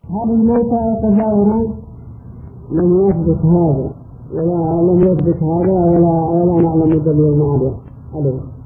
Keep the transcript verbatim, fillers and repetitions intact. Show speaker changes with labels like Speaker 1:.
Speaker 1: هل الموتى يتجاورون؟ لم يثبت هذا ولا لم يثبت هذا ولا ولا نعلم دليل عليه.